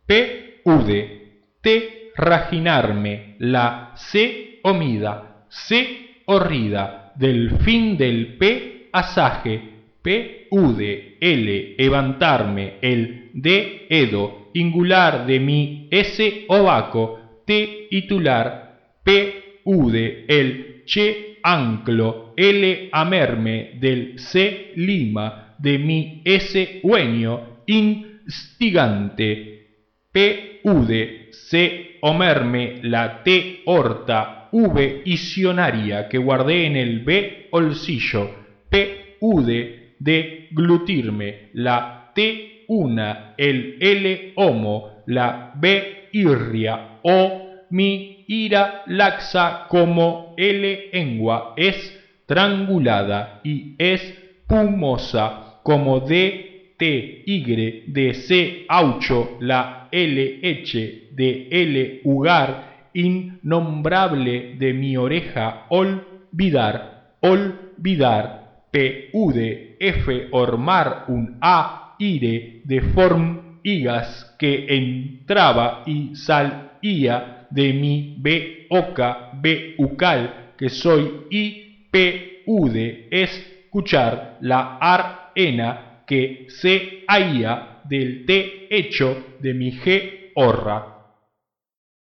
P, ude, T, raginarme, la C, omida, C, horrida, del fin del P, asaje, P, ude, L, levantarme, el D, edo, ingular de mi S, ovaco, T, titular, P, ude, el che, anclo, L, amerme, del C, lima, de mi S, hueño, instigante, P, ude, C, omerme, la T, horta, V, isionaria, que guardé en el B, bolsillo, P, ude, D, glutirme, la T, una, el L, homo, la B, irria, O, mi, ira, laxa, como L, engua, es trangulada y es pumosa, como D, T, Y, de C, aucho, la L, eche, de L, ugar, innombrable de mi oreja, olvidar, P, ude, F, ormar, un A, ire, de form, higas, que entraba y salía de mi B, oca, B, ucal, que soy I, P, ude, escuchar, la arena, que se haía del T hecho de mi G, horra.